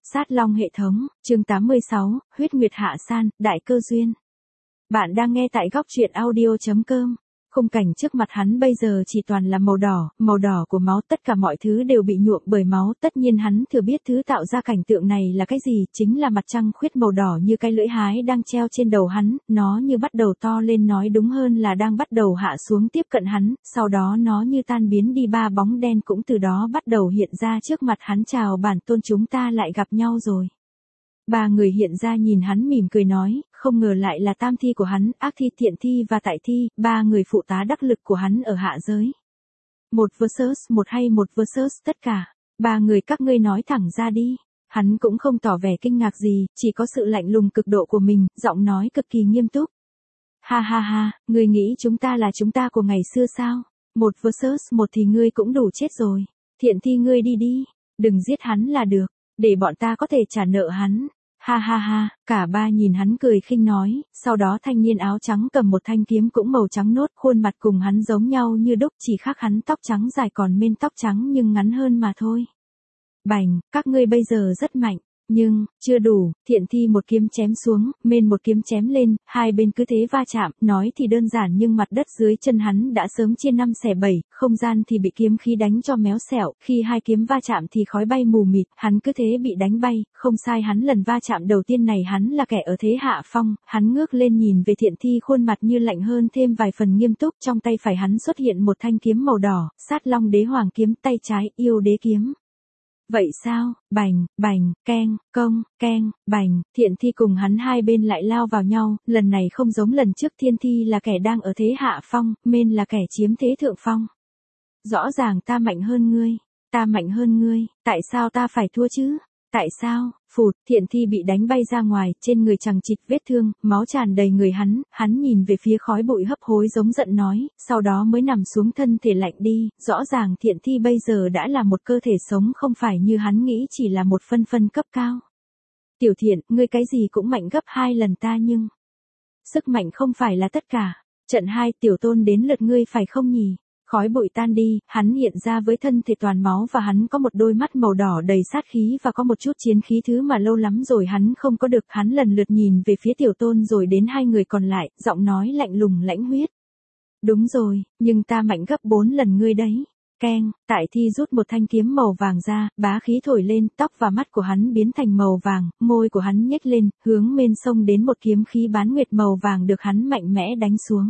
Sát Long hệ thống, chương 86, huyết nguyệt hạ san, đại cơ duyên. Bạn đang nghe tại góc truyện audio.com. Khung cảnh trước mặt hắn bây giờ chỉ toàn là màu đỏ của máu, tất cả mọi thứ đều bị nhuộm bởi máu, tất nhiên hắn thừa biết thứ tạo ra cảnh tượng này là cái gì, chính là mặt trăng khuyết màu đỏ như cái lưỡi hái đang treo trên đầu hắn, nó như bắt đầu to lên, nói đúng hơn là đang bắt đầu hạ xuống tiếp cận hắn, sau đó nó như tan biến đi, ba bóng đen cũng từ đó bắt đầu hiện ra trước mặt hắn. Chào bản tôn, chúng ta lại gặp nhau rồi. Ba người hiện ra nhìn hắn mỉm cười nói, không ngờ lại là tam thi của hắn, ác thi, thiện thi và tại thi, ba người phụ tá đắc lực của hắn ở hạ giới. Một versus một hay một versus tất cả. Ba người các ngươi nói thẳng ra đi. Hắn cũng không tỏ vẻ kinh ngạc gì, chỉ có sự lạnh lùng cực độ của mình, giọng nói cực kỳ nghiêm túc. Ha ha ha, ngươi nghĩ chúng ta là chúng ta của ngày xưa sao? Một versus một thì ngươi cũng đủ chết rồi. Thiện thi, ngươi đi đi, đừng giết hắn là được, để bọn ta có thể trả nợ hắn. Ha ha ha, cả ba nhìn hắn cười khinh nói, sau đó thanh niên áo trắng cầm một thanh kiếm cũng màu trắng nốt, khuôn mặt cùng hắn giống nhau như đúc, chỉ khác hắn tóc trắng dài còn mên tóc trắng nhưng ngắn hơn mà thôi. Bành, các ngươi bây giờ rất mạnh, nhưng, chưa đủ, thiện thi một kiếm chém xuống, mên một kiếm chém lên, hai bên cứ thế va chạm, nói thì đơn giản nhưng mặt đất dưới chân hắn đã sớm chia 5 xẻ 7, không gian thì bị kiếm khí đánh cho méo xẹo, khi hai kiếm va chạm thì khói bay mù mịt, hắn cứ thế bị đánh bay, không sai, hắn lần va chạm đầu tiên này hắn là kẻ ở thế hạ phong, hắn ngước lên nhìn về thiện thi, khuôn mặt như lạnh hơn thêm vài phần nghiêm túc, trong tay phải hắn xuất hiện một thanh kiếm màu đỏ, Sát Long Đế Hoàng kiếm, tay trái, Yêu Đế kiếm. Vậy sao, bành, bành, keng, công, keng, bành, thiện thi cùng hắn hai bên lại lao vào nhau, lần này không giống lần trước, thiên thi là kẻ đang ở thế hạ phong, mên là kẻ chiếm thế thượng phong. Rõ ràng ta mạnh hơn ngươi, tại sao ta phải thua chứ? Tại sao? Phụt, thiện thi bị đánh bay ra ngoài, trên người chằng chịt vết thương, máu tràn đầy người hắn nhìn về phía khói bụi hấp hối giống giận nói, sau đó mới nằm xuống, thân thể lạnh đi, rõ ràng thiện thi bây giờ đã là một cơ thể sống, không phải như hắn nghĩ chỉ là một phân cấp cao. Tiểu thiện, ngươi cái gì cũng mạnh gấp 2 lần ta nhưng sức mạnh không phải là tất cả. Trận 2, tiểu tôn đến lượt ngươi phải không nhỉ? Khói bụi tan đi, hắn hiện ra với thân thể toàn máu và hắn có một đôi mắt màu đỏ đầy sát khí và có một chút chiến khí, thứ mà lâu lắm rồi hắn không có được. Hắn lần lượt nhìn về phía tiểu tôn rồi đến hai người còn lại, giọng nói lạnh lùng lãnh huyết. Đúng rồi, nhưng ta mạnh gấp 4 lần ngươi đấy. Keng, tại thi rút một thanh kiếm màu vàng ra, bá khí thổi lên, tóc và mắt của hắn biến thành màu vàng, môi của hắn nhếch lên, hướng mên xông đến, một kiếm khí bán nguyệt màu vàng được hắn mạnh mẽ đánh xuống.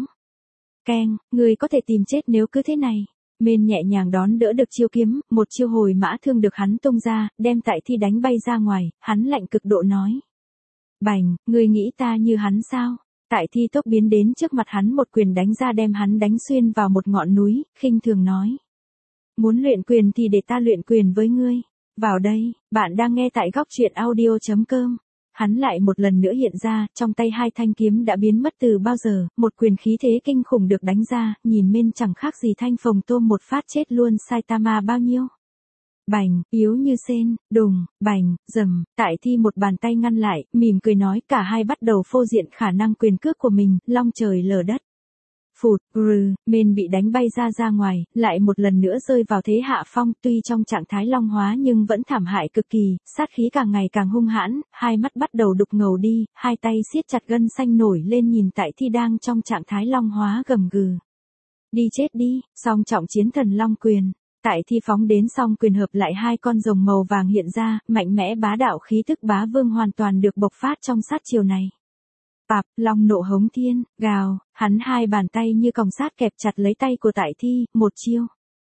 Keng, ngươi có thể tìm chết nếu cứ thế này. Mên nhẹ nhàng đón đỡ được chiêu kiếm, một chiêu hồi mã thương được hắn tung ra, đem tại thi đánh bay ra ngoài, hắn lạnh cực độ nói. Bành, ngươi nghĩ ta như hắn sao? Tại thi tốc biến đến trước mặt hắn, một quyền đánh ra đem hắn đánh xuyên vào một ngọn núi, khinh thường nói. Muốn luyện quyền thì để ta luyện quyền với ngươi. Vào đây, bạn đang nghe tại góc truyện audio.com. Hắn lại một lần nữa hiện ra, trong tay hai thanh kiếm đã biến mất từ bao giờ, một quyền khí thế kinh khủng được đánh ra, nhìn Mên chẳng khác gì Thanh Phồng tôm một phát chết luôn Saitama bao nhiêu. Bành, yếu như sên, đùng, bành, rầm, tại thi một bàn tay ngăn lại, mỉm cười nói, cả hai bắt đầu phô diện khả năng quyền cước của mình, long trời lở đất. Phụt, Mên bị đánh bay ra ngoài, lại một lần nữa rơi vào thế hạ phong, tuy trong trạng thái long hóa nhưng vẫn thảm hại cực kỳ, sát khí càng ngày càng hung hãn, hai mắt bắt đầu đục ngầu đi, hai tay siết chặt gân xanh nổi lên nhìn tại thi đang trong trạng thái long hóa, gầm gừ. Đi chết đi, song trọng chiến thần long quyền. Tại thi phóng đến, song quyền hợp lại, hai con rồng màu vàng hiện ra, mạnh mẽ bá đạo, khí tức bá vương hoàn toàn được bộc phát trong sát chiều này. Pạp, long nộ hống thiên, gào, hắn hai bàn tay như còng sát kẹp chặt lấy tay của tại thi, một chiêu.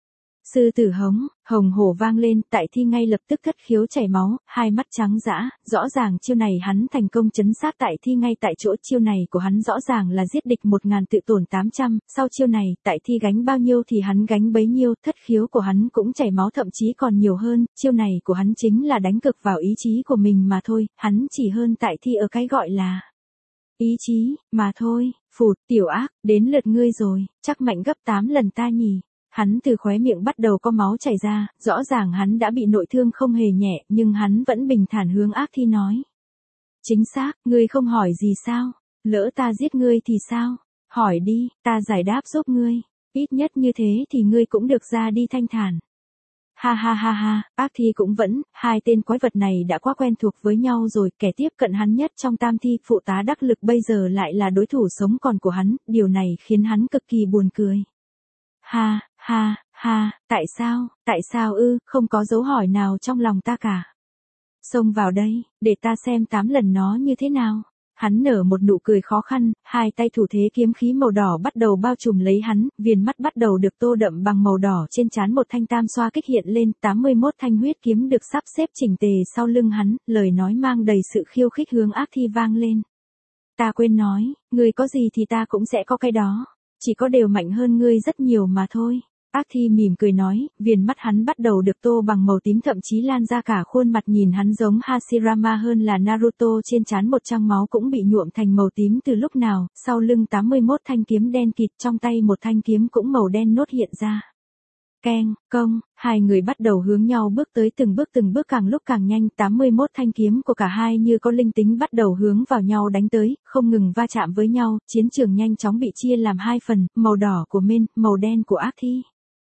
Sư tử hống, hồng hổ vang lên, tại thi ngay lập tức thất khiếu chảy máu, hai mắt trắng dã, rõ ràng chiêu này hắn thành công chấn sát tại thi ngay tại chỗ, chiêu này của hắn rõ ràng là giết địch 1000 tự tổn 800, sau chiêu này, tại thi gánh bao nhiêu thì hắn gánh bấy nhiêu, thất khiếu của hắn cũng chảy máu thậm chí còn nhiều hơn, chiêu này của hắn chính là đánh cực vào ý chí của mình mà thôi, hắn chỉ hơn tại thi ở cái gọi là ý chí, mà thôi. Phụt, tiểu ác, đến lượt ngươi rồi, chắc mạnh gấp 8 lần ta nhỉ. Hắn từ khóe miệng bắt đầu có máu chảy ra, rõ ràng hắn đã bị nội thương không hề nhẹ, nhưng hắn vẫn bình thản hướng ác thi nói. Chính xác, ngươi không hỏi gì sao? Lỡ ta giết ngươi thì sao? Hỏi đi, ta giải đáp giúp ngươi. Ít nhất như thế thì ngươi cũng được ra đi thanh thản. Ha ha ha ha, ác thi cũng vẫn, hai tên quái vật này đã quá quen thuộc với nhau rồi, kẻ tiếp cận hắn nhất trong tam thi, phụ tá đắc lực bây giờ lại là đối thủ sống còn của hắn, điều này khiến hắn cực kỳ buồn cười. Ha, ha, ha, tại sao ư, không có dấu hỏi nào trong lòng ta cả. Xông vào đây, để ta xem 8 lần nó như thế nào. Hắn nở một nụ cười khó khăn, hai tay thủ thế kiếm khí màu đỏ bắt đầu bao trùm lấy hắn, viền mắt bắt đầu được tô đậm bằng màu đỏ, trên trán một thanh tam xoa kích hiện lên, 81 thanh huyết kiếm được sắp xếp chỉnh tề sau lưng hắn, lời nói mang đầy sự khiêu khích hướng ác thi vang lên. Ta quên nói, ngươi có gì thì ta cũng sẽ có cái đó, chỉ có đều mạnh hơn ngươi rất nhiều mà thôi. Ác thi mỉm cười nói, viền mắt hắn bắt đầu được tô bằng màu tím, thậm chí lan ra cả khuôn mặt, nhìn hắn giống Hashirama hơn là Naruto, trên trán một trang máu cũng bị nhuộm thành màu tím từ lúc nào, sau lưng 81 thanh kiếm đen kịt, trong tay một thanh kiếm cũng màu đen nốt hiện ra. Keng, công, hai người bắt đầu hướng nhau bước tới, từng bước càng lúc càng nhanh, 81 thanh kiếm của cả hai như có linh tính bắt đầu hướng vào nhau đánh tới, không ngừng va chạm với nhau, chiến trường nhanh chóng bị chia làm hai phần, màu đỏ của Min, màu đen của ác thi.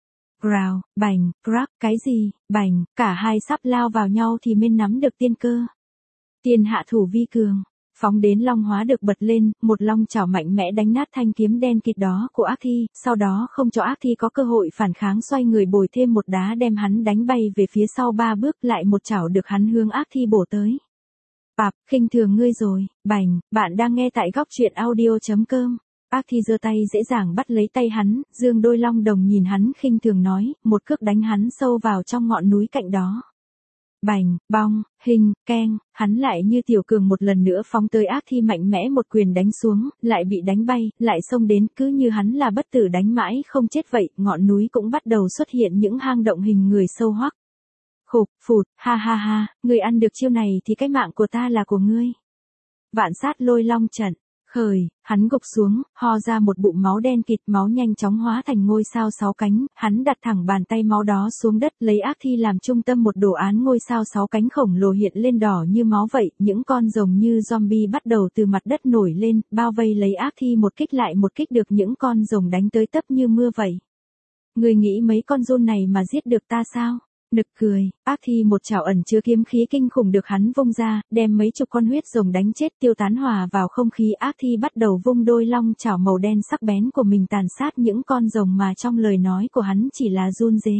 Rào, bành, crack, cái gì, bành, cả hai sắp lao vào nhau thì Min nắm được tiên cơ. Tiên hạ thủ vi cường, phóng đến long hóa được bật lên, một long chảo mạnh mẽ đánh nát thanh kiếm đen kịt đó của ác thi, sau đó không cho ác thi có cơ hội phản kháng, xoay người bồi thêm một đá đem hắn đánh bay về phía sau 3 bước, lại một chảo được hắn hướng ác thi bổ tới. Bạp, khinh thường ngươi rồi, bành, bạn đang nghe tại góc truyện audio.com. Ác thi giơ tay dễ dàng bắt lấy tay hắn, dương đôi long đồng nhìn hắn khinh thường nói, một cước đánh hắn sâu vào trong ngọn núi cạnh đó. Bành, bong, hình, keng, hắn lại như tiểu cường một lần nữa phóng tới ác thi, mạnh mẽ một quyền đánh xuống, lại bị đánh bay, lại xông đến, cứ như hắn là bất tử đánh mãi không chết vậy, ngọn núi cũng bắt đầu xuất hiện những hang động hình người sâu hoắc. Khục, phụt, ha ha ha, ngươi ăn được chiêu này thì cái mạng của ta là của ngươi. Vạn sát lôi long trận. Khởi, hắn gục xuống, ho ra một bụng máu đen kịt, máu nhanh chóng hóa thành ngôi sao 6 cánh, hắn đặt thẳng bàn tay máu đó xuống đất, lấy ác thi làm trung tâm, một đồ án ngôi sao 6 cánh khổng lồ hiện lên đỏ như máu vậy, những con rồng như zombie bắt đầu từ mặt đất nổi lên, bao vây lấy ác thi, một kích lại một kích, được những con rồng đánh tới tấp như mưa vậy. Người nghĩ mấy con rôn này mà giết được ta sao? Nực cười, ác thi một chảo ẩn chứa kiếm khí kinh khủng được hắn vung ra, đem mấy chục con huyết rồng đánh chết, tiêu tán hòa vào không khí. Ác thi bắt đầu vung đôi long chảo màu đen sắc bén của mình tàn sát những con rồng mà trong lời nói của hắn chỉ là run rế.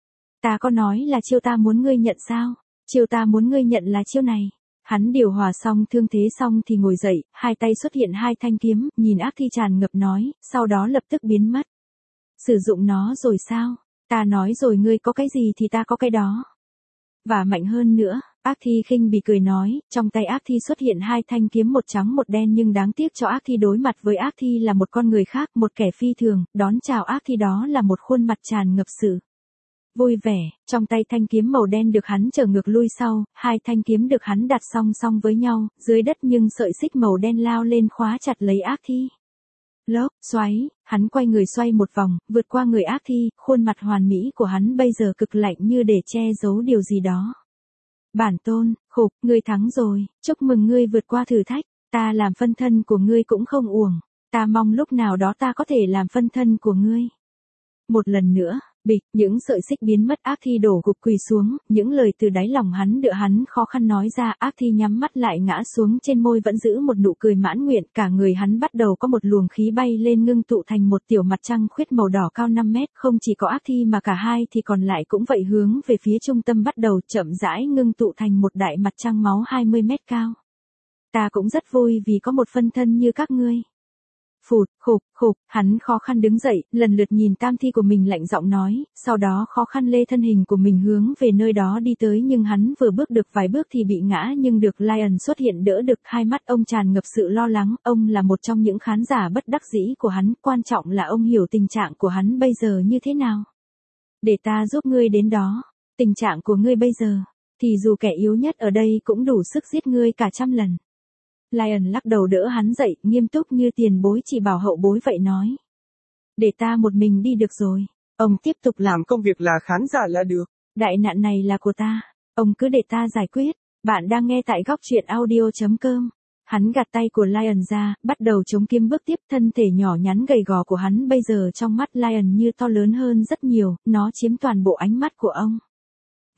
Ta có nói là chiêu ta muốn ngươi nhận sao? Chiêu ta muốn ngươi nhận là chiêu này. Hắn điều hòa xong thương thế xong thì ngồi dậy, hai tay xuất hiện hai thanh kiếm, nhìn ác thi tràn ngập nói, sau đó lập tức biến mất. Sử dụng nó rồi sao? Ta nói rồi, ngươi có cái gì thì ta có cái đó. Và mạnh hơn nữa, ác thi khinh bỉ cười nói, trong tay ác thi xuất hiện hai thanh kiếm, một trắng một đen, nhưng đáng tiếc cho ác thi đối mặt với ác thi là một con người khác, một kẻ phi thường, đón chào ác thi đó là một khuôn mặt tràn ngập sự vui vẻ, trong tay thanh kiếm màu đen được hắn trở ngược lui sau, hai thanh kiếm được hắn đặt song song với nhau, dưới đất nhưng sợi xích màu đen lao lên khóa chặt lấy ác thi. Lốc, xoáy, hắn quay người xoay một vòng, vượt qua người ác thi, khuôn mặt hoàn mỹ của hắn bây giờ cực lạnh như để che giấu điều gì đó. Bản tôn, khục, ngươi thắng rồi, chúc mừng ngươi vượt qua thử thách, ta làm phân thân của ngươi cũng không uổng, ta mong lúc nào đó ta có thể làm phân thân của ngươi. Một lần nữa, bịch, những sợi xích biến mất, ác thi đổ gục quỳ xuống, những lời từ đáy lòng hắn được hắn khó khăn nói ra, ác thi nhắm mắt lại ngã xuống, trên môi vẫn giữ một nụ cười mãn nguyện, cả người hắn bắt đầu có một luồng khí bay lên, ngưng tụ thành một tiểu mặt trăng khuyết màu đỏ cao 5 mét, không chỉ có ác thi mà cả hai thì còn lại cũng vậy, hướng về phía trung tâm bắt đầu chậm rãi ngưng tụ thành một đại mặt trăng máu 20 mét cao. Ta cũng rất vui vì có một phân thân như các ngươi. Phụt, khục, hắn khó khăn đứng dậy, lần lượt nhìn tam thi của mình, lạnh giọng nói, sau đó khó khăn lê thân hình của mình hướng về nơi đó đi tới, nhưng hắn vừa bước được vài bước thì bị ngã, nhưng được Lion xuất hiện đỡ được, hai mắt ông tràn ngập sự lo lắng, ông là một trong những khán giả bất đắc dĩ của hắn, quan trọng là ông hiểu tình trạng của hắn bây giờ như thế nào. Để ta giúp ngươi đến đó, tình trạng của ngươi bây giờ, thì dù kẻ yếu nhất ở đây cũng đủ sức giết ngươi cả 100 lần. Lion lắc đầu đỡ hắn dậy, nghiêm túc như tiền bối chỉ bảo hậu bối vậy nói. Để ta một mình đi được rồi. Ông tiếp tục làm công việc là khán giả là được. Đại nạn này là của ta. Ông cứ để ta giải quyết. Bạn đang nghe tại góc truyện audio.com. Hắn gạt tay của Lion ra, bắt đầu chống kiếm bước tiếp, thân thể nhỏ nhắn gầy gò của hắn bây giờ trong mắt Lion như to lớn hơn rất nhiều, nó chiếm toàn bộ ánh mắt của ông.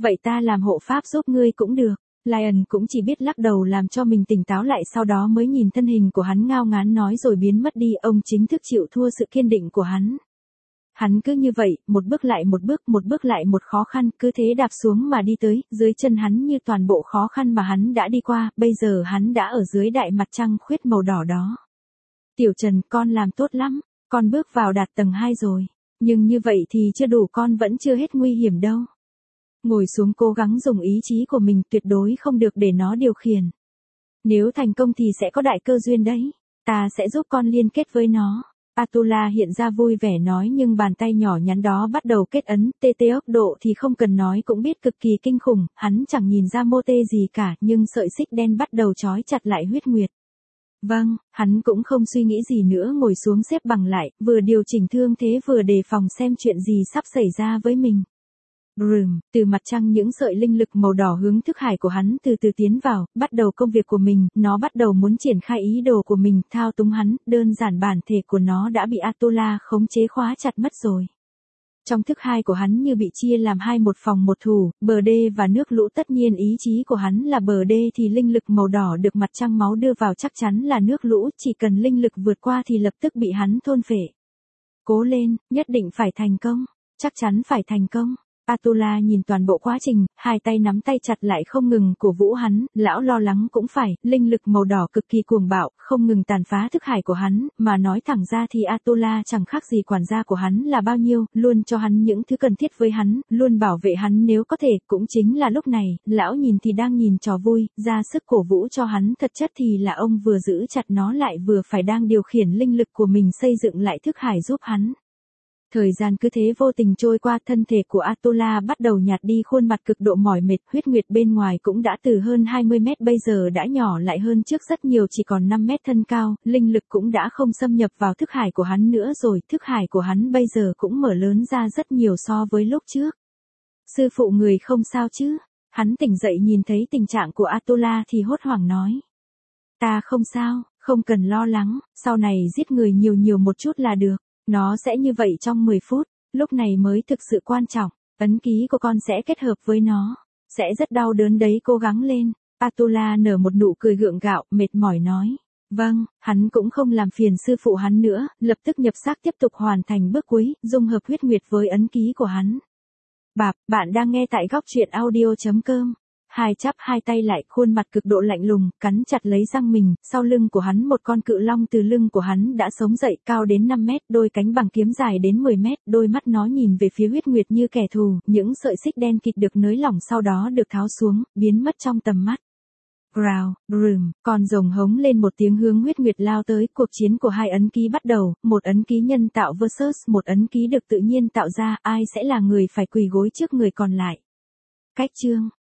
Vậy ta làm hộ pháp giúp ngươi cũng được. Lion cũng chỉ biết lắc đầu làm cho mình tỉnh táo lại, sau đó mới nhìn thân hình của hắn ngao ngán nói rồi biến mất đi. Ông chính thức chịu thua sự kiên định của hắn. Hắn cứ như vậy, một bước lại một bước lại một khó khăn, cứ thế đạp xuống mà đi tới, dưới chân hắn như toàn bộ khó khăn mà hắn đã đi qua, bây giờ hắn đã ở dưới đại mặt trăng khuyết màu đỏ đó. Tiểu Trần, con làm tốt lắm, con bước vào đạt tầng 2 rồi, nhưng như vậy thì chưa đủ, con vẫn chưa hết nguy hiểm đâu. Ngồi xuống cố gắng dùng ý chí của mình, tuyệt đối không được để nó điều khiển. Nếu thành công thì sẽ có đại cơ duyên đấy, ta sẽ giúp con liên kết với nó. Atula hiện ra vui vẻ nói, nhưng bàn tay nhỏ nhắn đó bắt đầu kết ấn, tê ốc độ thì không cần nói cũng biết cực kỳ kinh khủng, hắn chẳng nhìn ra mô tê gì cả, nhưng sợi xích đen bắt đầu trói chặt lại huyết nguyệt. Vâng, hắn cũng không suy nghĩ gì nữa, ngồi xuống xếp bằng lại, vừa điều chỉnh thương thế vừa đề phòng xem chuyện gì sắp xảy ra với mình. Từ mặt trăng những sợi linh lực màu đỏ hướng thức hải của hắn từ từ tiến vào, bắt đầu công việc của mình, nó bắt đầu muốn triển khai ý đồ của mình, thao túng hắn, đơn giản bản thể của nó đã bị Atula khống chế khóa chặt mất rồi. Trong thức hai của hắn như bị chia làm hai, một phòng một thủ, bờ đê và nước lũ, tất nhiên ý chí của hắn là bờ đê thì linh lực màu đỏ được mặt trăng máu đưa vào chắc chắn là nước lũ, chỉ cần linh lực vượt qua thì lập tức bị hắn thôn phệ. Cố lên, nhất định phải thành công, chắc chắn phải thành công. Atula nhìn toàn bộ quá trình, hai tay nắm tay chặt lại không ngừng cổ vũ hắn, lão lo lắng cũng phải, linh lực màu đỏ cực kỳ cuồng bạo, không ngừng tàn phá thức hải của hắn, mà nói thẳng ra thì Atula chẳng khác gì quản gia của hắn là bao nhiêu, luôn cho hắn những thứ cần thiết với hắn, luôn bảo vệ hắn nếu có thể, cũng chính là lúc này, lão nhìn thì đang nhìn trò vui, ra sức cổ vũ cho hắn, thật chất thì là ông vừa giữ chặt nó lại vừa phải đang điều khiển linh lực của mình xây dựng lại thức hải giúp hắn. Thời gian cứ thế vô tình trôi qua, thân thể của Atula bắt đầu nhạt đi, khuôn mặt cực độ mỏi mệt, huyết nguyệt bên ngoài cũng đã từ hơn 20 mét bây giờ đã nhỏ lại hơn trước rất nhiều, chỉ còn 5 mét thân cao, linh lực cũng đã không xâm nhập vào thức hải của hắn nữa rồi, thức hải của hắn bây giờ cũng mở lớn ra rất nhiều so với lúc trước. Sư phụ người không sao chứ? Hắn tỉnh dậy nhìn thấy tình trạng của Atula thì hốt hoảng nói. Ta không sao, không cần lo lắng, sau này giết người nhiều một chút là được. Nó sẽ như vậy trong 10 phút, lúc này mới thực sự quan trọng, ấn ký của con sẽ kết hợp với nó, sẽ rất đau đớn đấy, cố gắng lên. Atula nở một nụ cười gượng gạo, mệt mỏi nói. Vâng, hắn cũng không làm phiền sư phụ hắn nữa, lập tức nhập xác tiếp tục hoàn thành bước cuối, dung hợp huyết nguyệt với ấn ký của hắn. Bạn đang nghe tại góc truyện audio.com. Hai chắp hai tay lại, khuôn mặt cực độ lạnh lùng, cắn chặt lấy răng mình, sau lưng của hắn một con cự long từ lưng của hắn đã sống dậy, cao đến 5 mét, đôi cánh bằng kiếm dài đến 10 mét, đôi mắt nó nhìn về phía huyết nguyệt như kẻ thù, những sợi xích đen kịt được nới lỏng sau đó được tháo xuống, biến mất trong tầm mắt. Con rồng hống lên một tiếng hướng huyết nguyệt lao tới, cuộc chiến của hai ấn ký bắt đầu, một ấn ký nhân tạo versus một ấn ký được tự nhiên tạo ra, ai sẽ là người phải quỳ gối trước người còn lại. Cách chương